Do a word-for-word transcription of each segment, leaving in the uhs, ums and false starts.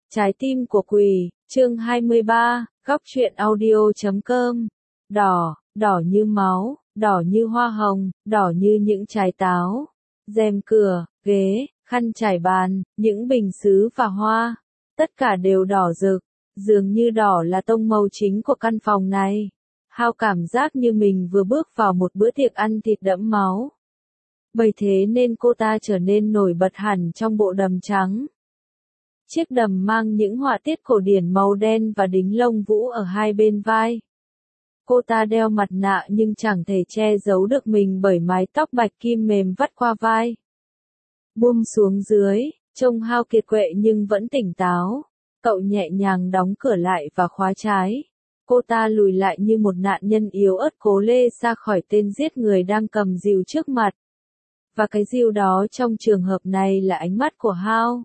Trái tim của quỷ, chương hai mươi ba, góc truyện audio chấm com. Đỏ, đỏ như máu, đỏ như hoa hồng, đỏ như những trái táo. Rèm cửa, ghế, khăn trải bàn, những bình sứ và hoa, tất cả đều đỏ rực, dường như đỏ là tông màu chính của căn phòng này. Hao cảm giác như mình vừa bước vào một bữa tiệc ăn thịt đẫm máu. Bởi thế nên cô ta trở nên nổi bật hẳn trong bộ đầm trắng. Chiếc đầm mang những họa tiết cổ điển màu đen và đính lông vũ ở hai bên vai. Cô ta đeo mặt nạ nhưng chẳng thể che giấu được mình bởi mái tóc bạch kim mềm vắt qua vai. Buông xuống dưới, trông Hao kiệt quệ nhưng vẫn tỉnh táo. Cậu nhẹ nhàng đóng cửa lại và khóa trái. Cô ta lùi lại như một nạn nhân yếu ớt cố lê ra khỏi tên giết người đang cầm rìu trước mặt. Và cái rìu đó trong trường hợp này là ánh mắt của Hao.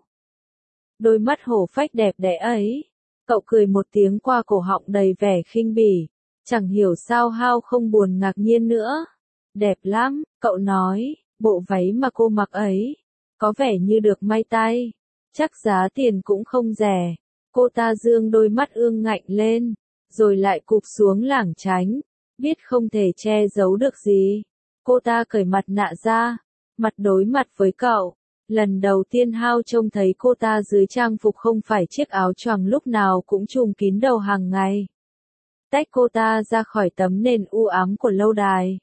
Đôi mắt hổ phách đẹp đẽ ấy. Cậu cười một tiếng qua cổ họng đầy vẻ khinh bỉ. Chẳng hiểu sao Hao không buồn ngạc nhiên nữa. Đẹp lắm, cậu nói, bộ váy mà cô mặc ấy. Có vẻ như được may tay. Chắc giá tiền cũng không rẻ. Cô ta dương đôi mắt ương ngạnh lên. Rồi lại cụp xuống lảng tránh. Biết không thể che giấu được gì. Cô ta cởi mặt nạ ra. Mặt đối mặt với cậu. Lần đầu tiên Hao trông thấy cô ta dưới trang phục không phải chiếc áo choàng lúc nào cũng trùm kín đầu hàng ngày. Tách cô ta ra khỏi tấm nền u ám của lâu đài.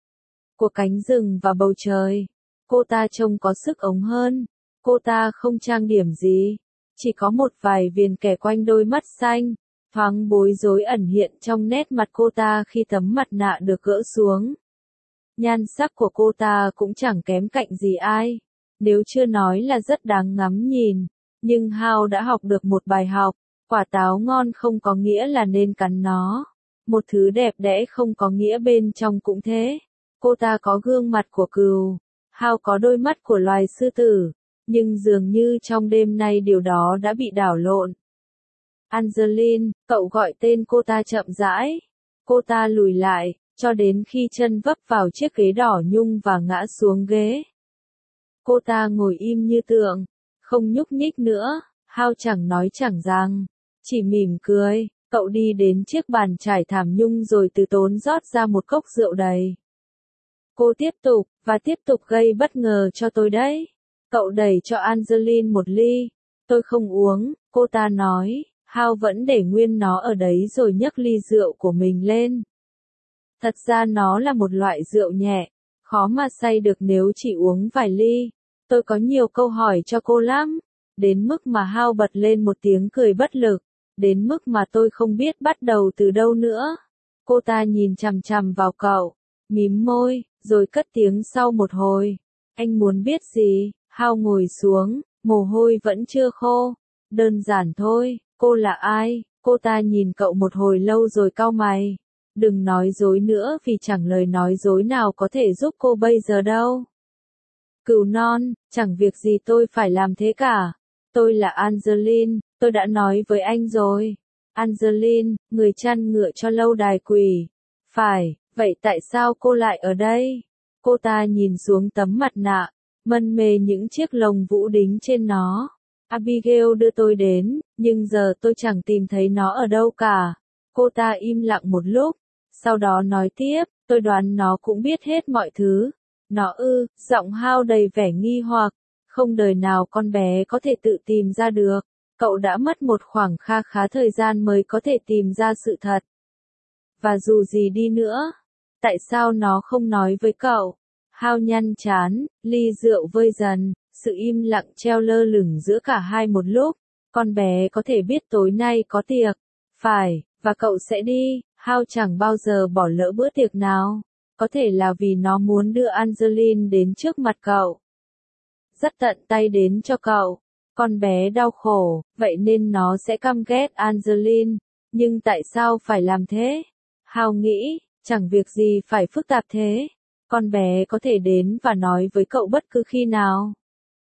Của cánh rừng và bầu trời. Cô ta trông có sức ống hơn. Cô ta không trang điểm gì. Chỉ có một vài viền kẻ quanh đôi mắt xanh. Thoáng bối rối ẩn hiện trong nét mặt cô ta khi tấm mặt nạ được gỡ xuống. Nhan sắc của cô ta cũng chẳng kém cạnh gì ai. Nếu chưa nói là rất đáng ngắm nhìn. Nhưng Hao đã học được một bài học. Quả táo ngon không có nghĩa là nên cắn nó. Một thứ đẹp đẽ không có nghĩa bên trong cũng thế. Cô ta có gương mặt của cừu. Hao có đôi mắt của loài sư tử. Nhưng dường như trong đêm nay điều đó đã bị đảo lộn. Angeline, cậu gọi tên cô ta chậm rãi. Cô ta lùi lại, cho đến khi chân vấp vào chiếc ghế đỏ nhung và ngã xuống ghế. Cô ta ngồi im như tượng, không nhúc nhích nữa. Hao chẳng nói chẳng rằng, chỉ mỉm cười. Cậu đi đến chiếc bàn trải thảm nhung rồi từ tốn rót ra một cốc rượu đầy. Cô tiếp tục, và tiếp tục gây bất ngờ cho tôi đấy. Cậu đẩy cho Angeline một ly. Tôi không uống, cô ta nói. Hao vẫn để nguyên nó ở đấy rồi nhấc ly rượu của mình lên. Thật ra nó là một loại rượu nhẹ, khó mà say được nếu chỉ uống vài ly. Tôi có nhiều câu hỏi cho cô lắm. Đến mức mà Hao bật lên một tiếng cười bất lực. Đến mức mà tôi không biết bắt đầu từ đâu nữa. Cô ta nhìn chằm chằm vào cậu, mím môi, rồi cất tiếng sau một hồi. Anh muốn biết gì? Hao ngồi xuống, mồ hôi vẫn chưa khô. Đơn giản thôi, cô là ai? Cô ta nhìn cậu một hồi lâu rồi cau mày. Đừng nói dối nữa vì chẳng lời nói dối nào có thể giúp cô bây giờ đâu. Cừu non, chẳng việc gì tôi phải làm thế cả. Tôi là Angeline, tôi đã nói với anh rồi. Angeline, người chăn ngựa cho lâu đài quỷ. Phải, vậy tại sao cô lại ở đây? Cô ta nhìn xuống tấm mặt nạ, mân mê những chiếc lồng vũ đính trên nó. Abigail đưa tôi đến, nhưng giờ tôi chẳng tìm thấy nó ở đâu cả. Cô ta im lặng một lúc, sau đó nói tiếp, tôi đoán nó cũng biết hết mọi thứ. Nó ư, giọng Hao đầy vẻ nghi hoặc, không đời nào con bé có thể tự tìm ra được. Cậu đã mất một khoảng kha khá thời gian mới có thể tìm ra sự thật. Và dù gì đi nữa, tại sao nó không nói với cậu? Hao nhăn chán, ly rượu vơi dần, sự im lặng treo lơ lửng giữa cả hai một lúc. Con bé có thể biết tối nay có tiệc. Phải, và cậu sẽ đi. Hao chẳng bao giờ bỏ lỡ bữa tiệc nào. Có thể là vì nó muốn đưa Angeline đến trước mặt cậu. Rất tận tay đến cho cậu. Con bé đau khổ, vậy nên nó sẽ căm ghét Angeline. Nhưng tại sao phải làm thế? Hao nghĩ, chẳng việc gì phải phức tạp thế. Con bé có thể đến và nói với cậu bất cứ khi nào.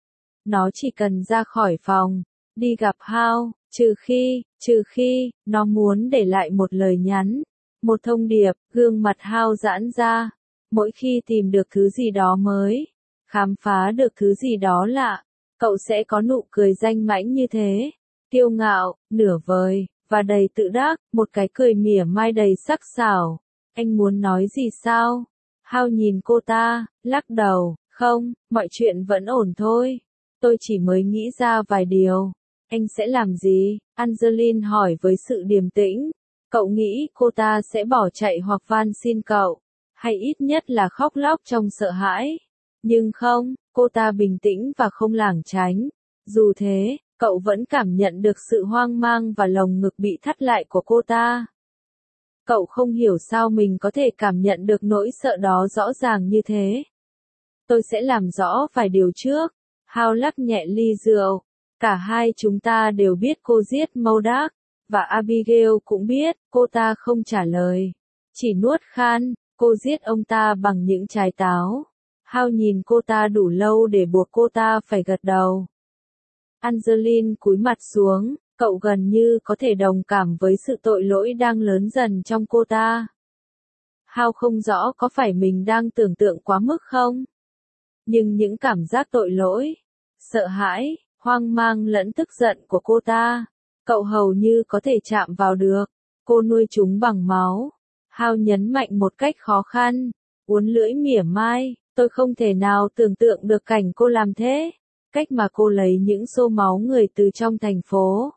Nó chỉ cần ra khỏi phòng, đi gặp Hao, trừ khi, trừ khi, nó muốn để lại một lời nhắn, một thông điệp. Gương mặt Hao giãn ra. Mỗi khi tìm được thứ gì đó mới, khám phá được thứ gì đó lạ, cậu sẽ có nụ cười danh mãnh như thế. kiêu ngạo, nửa vời, và đầy tự đắc, một cái cười mỉa mai đầy sắc sảo. Anh muốn nói gì sao? Hao nhìn cô ta, lắc đầu, không, mọi chuyện vẫn ổn thôi. Tôi chỉ mới nghĩ ra vài điều. Anh sẽ làm gì? Angeline hỏi với sự điềm tĩnh. Cậu nghĩ cô ta sẽ bỏ chạy hoặc van xin cậu, hay ít nhất là khóc lóc trong sợ hãi? Nhưng không, cô ta bình tĩnh và không lảng tránh. Dù thế, cậu vẫn cảm nhận được sự hoang mang và lồng ngực bị thắt lại của cô ta. Cậu không hiểu sao mình có thể cảm nhận được nỗi sợ đó rõ ràng như thế. Tôi sẽ làm rõ vài điều trước. Hao lắc nhẹ ly rượu. Cả hai chúng ta đều biết cô giết Modak, và Abigail cũng biết. Cô ta không trả lời, chỉ nuốt khan. Cô giết ông ta bằng những trái táo. Hao nhìn cô ta đủ lâu để buộc cô ta phải gật đầu. Angeline cúi mặt xuống, cậu gần như có thể đồng cảm với sự tội lỗi đang lớn dần trong cô ta. Hao không rõ có phải mình đang tưởng tượng quá mức không? Nhưng những cảm giác tội lỗi, sợ hãi, hoang mang lẫn tức giận của cô ta, cậu hầu như có thể chạm vào được. Cô nuôi chúng bằng máu. Hao nhấn mạnh một cách khó khăn, uốn lưỡi mỉa mai, tôi không thể nào tưởng tượng được cảnh cô làm thế. Cách mà cô lấy những xô máu người từ trong thành phố.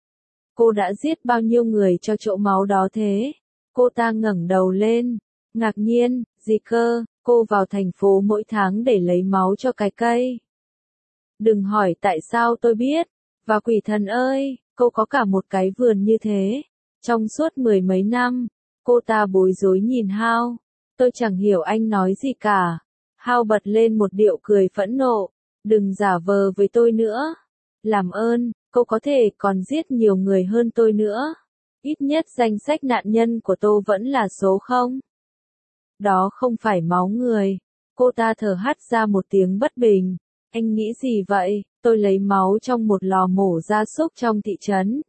Cô đã giết bao nhiêu người cho chỗ máu đó thế? Cô ta ngẩng đầu lên, ngạc nhiên, gì cơ, cô vào thành phố mỗi tháng để lấy máu cho cái cây. Đừng hỏi tại sao tôi biết, và quỷ thần ơi, cô có cả một cái vườn như thế. Trong suốt mười mấy năm, cô ta bối rối nhìn Hao. Tôi chẳng hiểu anh nói gì cả. Hao bật lên một điệu cười phẫn nộ. Đừng giả vờ với tôi nữa. Làm ơn, cô có thể còn giết nhiều người hơn tôi nữa. Ít nhất danh sách nạn nhân của tôi vẫn là số không. Đó không phải máu người. Cô ta thở hắt ra một tiếng bất bình. Anh nghĩ gì vậy? Tôi lấy máu trong một lò mổ gia súc trong thị trấn.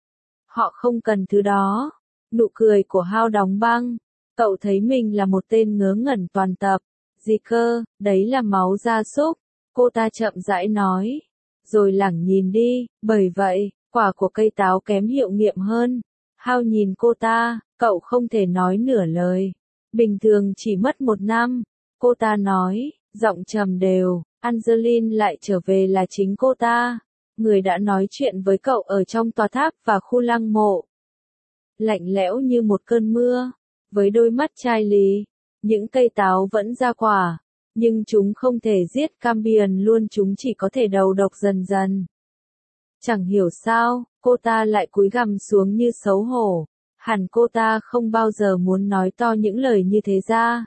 Họ không cần thứ đó. Nụ cười của Hao đóng băng. Cậu thấy mình là một tên ngớ ngẩn toàn tập. Gì cơ, đấy là máu gia súc. Cô ta chậm rãi nói. Rồi lẳng nhìn đi, bởi vậy, quả của cây táo kém hiệu nghiệm hơn. Hao nhìn cô ta, cậu không thể nói nửa lời. Bình thường chỉ mất một năm. Cô ta nói, giọng trầm đều. Angeline lại trở về là chính cô ta. Người đã nói chuyện với cậu ở trong tòa tháp và khu lăng mộ. Lạnh lẽo như một cơn mưa. Với đôi mắt chai lì. Những cây táo vẫn ra quả. Nhưng chúng không thể giết Cambion luôn, chúng chỉ có thể đầu độc dần dần. Chẳng hiểu sao, cô ta lại cúi gằm xuống như xấu hổ. Hẳn cô ta không bao giờ muốn nói to những lời như thế ra.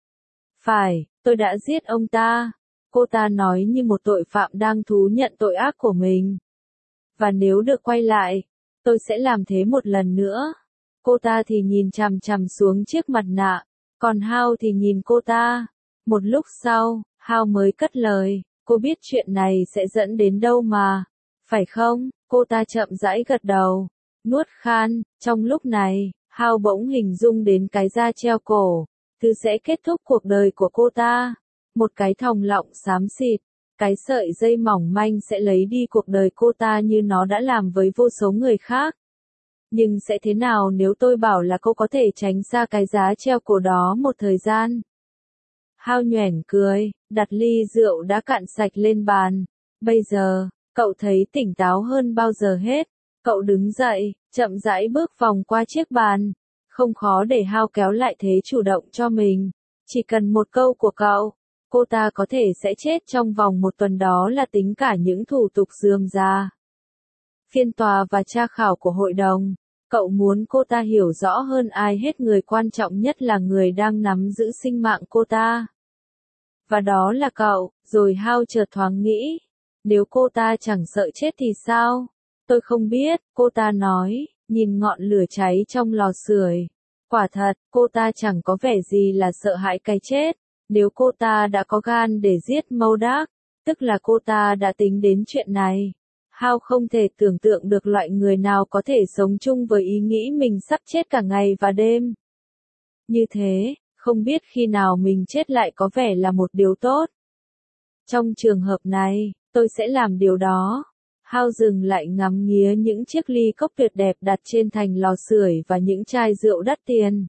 Phải, tôi đã giết ông ta. Cô ta nói như một tội phạm đang thú nhận tội ác của mình. Và nếu được quay lại, tôi sẽ làm thế một lần nữa. Cô ta thì nhìn chằm chằm xuống chiếc mặt nạ, còn Hao thì nhìn cô ta. Một lúc sau, Hao mới cất lời, cô biết chuyện này sẽ dẫn đến đâu mà, phải không? Cô ta chậm rãi gật đầu, nuốt khan. Trong lúc này, Hao bỗng hình dung đến cái da treo cổ, thứ sẽ kết thúc cuộc đời của cô ta. Một cái thòng lọng xám xịt, cái sợi dây mỏng manh sẽ lấy đi cuộc đời cô ta như nó đã làm với vô số người khác. Nhưng sẽ thế nào nếu tôi bảo là cô có thể tránh xa cái giá treo cổ đó một thời gian? Hao nhoẻn cười, đặt ly rượu đã cạn sạch lên bàn. Bây giờ, cậu thấy tỉnh táo hơn bao giờ hết. Cậu đứng dậy, chậm rãi bước vòng qua chiếc bàn. Không khó để Hao kéo lại thế chủ động cho mình. Chỉ cần một câu của cậu, cô ta có thể sẽ chết trong vòng một tuần, đó là tính cả những thủ tục rườm rà. Phiên tòa và tra khảo của hội đồng. Cậu muốn cô ta hiểu rõ hơn ai hết người quan trọng nhất là người đang nắm giữ sinh mạng cô ta. Và đó là cậu. Rồi Hao chợt thoáng nghĩ. Nếu cô ta chẳng sợ chết thì sao? Tôi không biết, cô ta nói, nhìn ngọn lửa cháy trong lò sưởi. Quả thật, cô ta chẳng có vẻ gì là sợ hãi cái chết. Nếu cô ta đã có gan để giết Modak, tức là cô ta đã tính đến chuyện này. Hao không thể tưởng tượng được loại người nào có thể sống chung với ý nghĩ mình sắp chết cả ngày và đêm. Như thế, không biết khi nào mình chết lại có vẻ là một điều tốt. Trong trường hợp này, tôi sẽ làm điều đó. Hao dừng lại ngắm nghía những chiếc ly cốc tuyệt đẹp đặt trên thành lò sưởi và những chai rượu đắt tiền.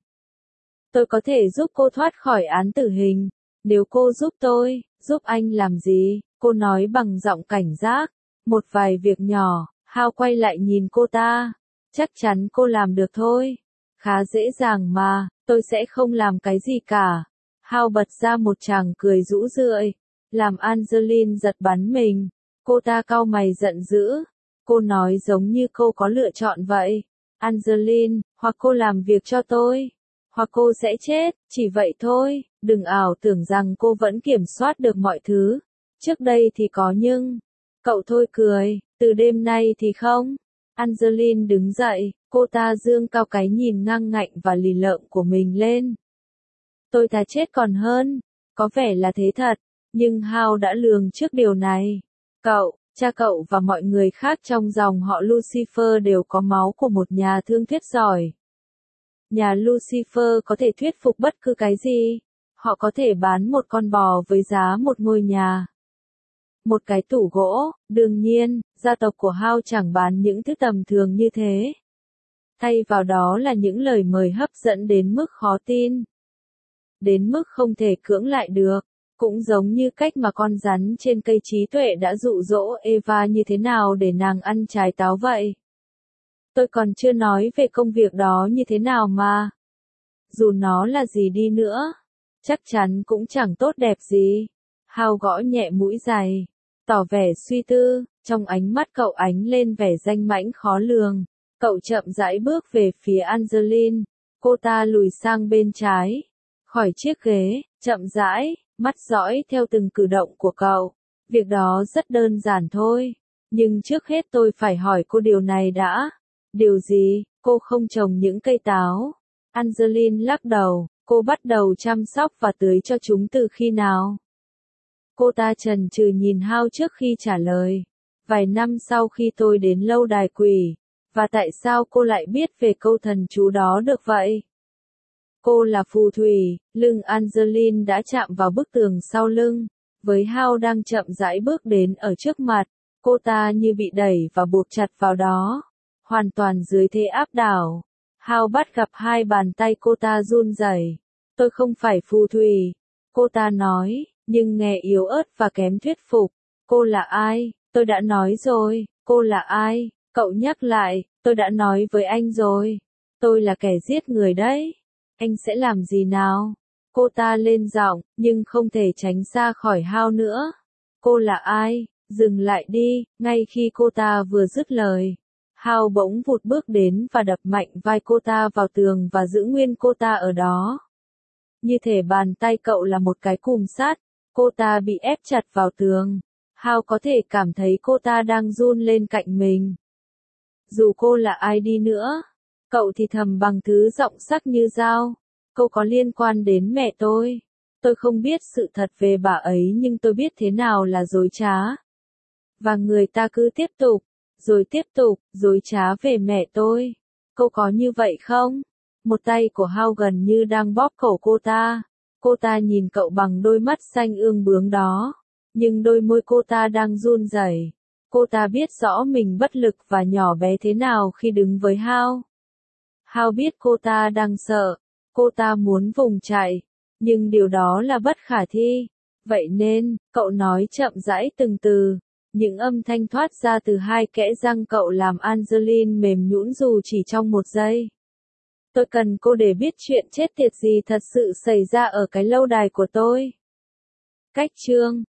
Tôi có thể giúp cô thoát khỏi án tử hình. Nếu cô giúp tôi, giúp anh làm gì? Cô nói bằng giọng cảnh giác. Một vài việc nhỏ. Hao quay lại nhìn cô ta. Chắc chắn cô làm được thôi. Khá dễ dàng mà, tôi sẽ không làm cái gì cả. Hao bật ra một tràng cười rũ rượi, làm Angeline giật bắn mình. Cô ta cau mày giận dữ. Cô nói giống như cô có lựa chọn vậy. Angeline, hoặc cô làm việc cho tôi, hoặc cô sẽ chết, chỉ vậy thôi. Đừng ảo tưởng rằng cô vẫn kiểm soát được mọi thứ. Trước đây thì có nhưng... Cậu thôi cười, từ đêm nay thì không. Angeline đứng dậy, cô ta dương cao cái nhìn ngang ngạnh và lì lợm của mình lên. Tôi thà chết còn hơn. Có vẻ là thế thật, nhưng Hao đã lường trước điều này. Cậu, cha cậu và mọi người khác trong dòng họ Lucifer đều có máu của một nhà thương thuyết giỏi. Nhà Lucifer có thể thuyết phục bất cứ cái gì. Họ có thể bán một con bò với giá một ngôi nhà. Một cái tủ gỗ, đương nhiên, gia tộc của Hao chẳng bán những thứ tầm thường như thế. Thay vào đó là những lời mời hấp dẫn đến mức khó tin. Đến mức không thể cưỡng lại được. Cũng giống như cách mà con rắn trên cây trí tuệ đã dụ dỗ Eva như thế nào để nàng ăn trái táo vậy. Tôi còn chưa nói về công việc đó như thế nào mà. Dù nó là gì đi nữa, chắc chắn cũng chẳng tốt đẹp gì. Hao gõ nhẹ mũi giày, tỏ vẻ suy tư, trong ánh mắt cậu ánh lên vẻ danh mãnh khó lường. Cậu chậm rãi bước về phía Angeline, cô ta lùi sang bên trái, khỏi chiếc ghế, chậm rãi, mắt dõi theo từng cử động của cậu. Việc đó rất đơn giản thôi, nhưng trước hết tôi phải hỏi cô điều này đã. Điều gì? Cô không trồng những cây táo? Angeline lắc đầu, cô bắt đầu chăm sóc và tưới cho chúng từ khi nào? Cô ta chần chừ nhìn Hao trước khi trả lời. Vài năm sau khi tôi đến lâu đài quỷ. Và tại sao cô lại biết về câu thần chú đó được vậy? Cô là phù thủy. Lưng Angeline đã chạm vào bức tường sau lưng. Với Hao đang chậm rãi bước đến ở trước mặt, cô ta như bị đẩy và buộc chặt vào đó. Hoàn toàn dưới thế áp đảo. Hao bắt gặp hai bàn tay cô ta run rẩy. Tôi không phải phù thủy. Cô ta nói, nhưng nghe yếu ớt và kém thuyết phục. Cô là ai? Tôi đã nói rồi. Cô là ai? Cậu nhắc lại, tôi đã nói với anh rồi. Tôi là kẻ giết người đấy. Anh sẽ làm gì nào? Cô ta lên giọng, nhưng không thể tránh xa khỏi Hao nữa. Cô là ai? Dừng lại đi. Ngay khi cô ta vừa dứt lời, Hao bỗng vụt bước đến và đập mạnh vai cô ta vào tường và giữ nguyên cô ta ở đó. Như thể bàn tay cậu là một cái cùm sắt, cô ta bị ép chặt vào tường. Hao có thể cảm thấy cô ta đang run lên cạnh mình. Dù cô là ai đi nữa, cậu thì thầm bằng thứ giọng sắc như dao. Cô có liên quan đến mẹ tôi. Tôi không biết sự thật về bà ấy nhưng tôi biết thế nào là dối trá. Và người ta cứ tiếp tục, rồi tiếp tục, dối trá về mẹ tôi. Cô có như vậy không? Một tay của Hao gần như đang bóp cổ cô ta. Cô ta nhìn cậu bằng đôi mắt xanh ương bướng đó. Nhưng đôi môi cô ta đang run rẩy. Cô ta biết rõ mình bất lực và nhỏ bé thế nào khi đứng với Hao. Hao biết cô ta đang sợ. Cô ta muốn vùng chạy. Nhưng điều đó là bất khả thi. Vậy nên, cậu nói chậm rãi từng từ. Những âm thanh thoát ra từ hai kẽ răng cậu làm Angeline mềm nhũn dù chỉ trong một giây. Tôi cần cô để biết chuyện chết tiệt gì thật sự xảy ra ở cái lâu đài của tôi. Cách chương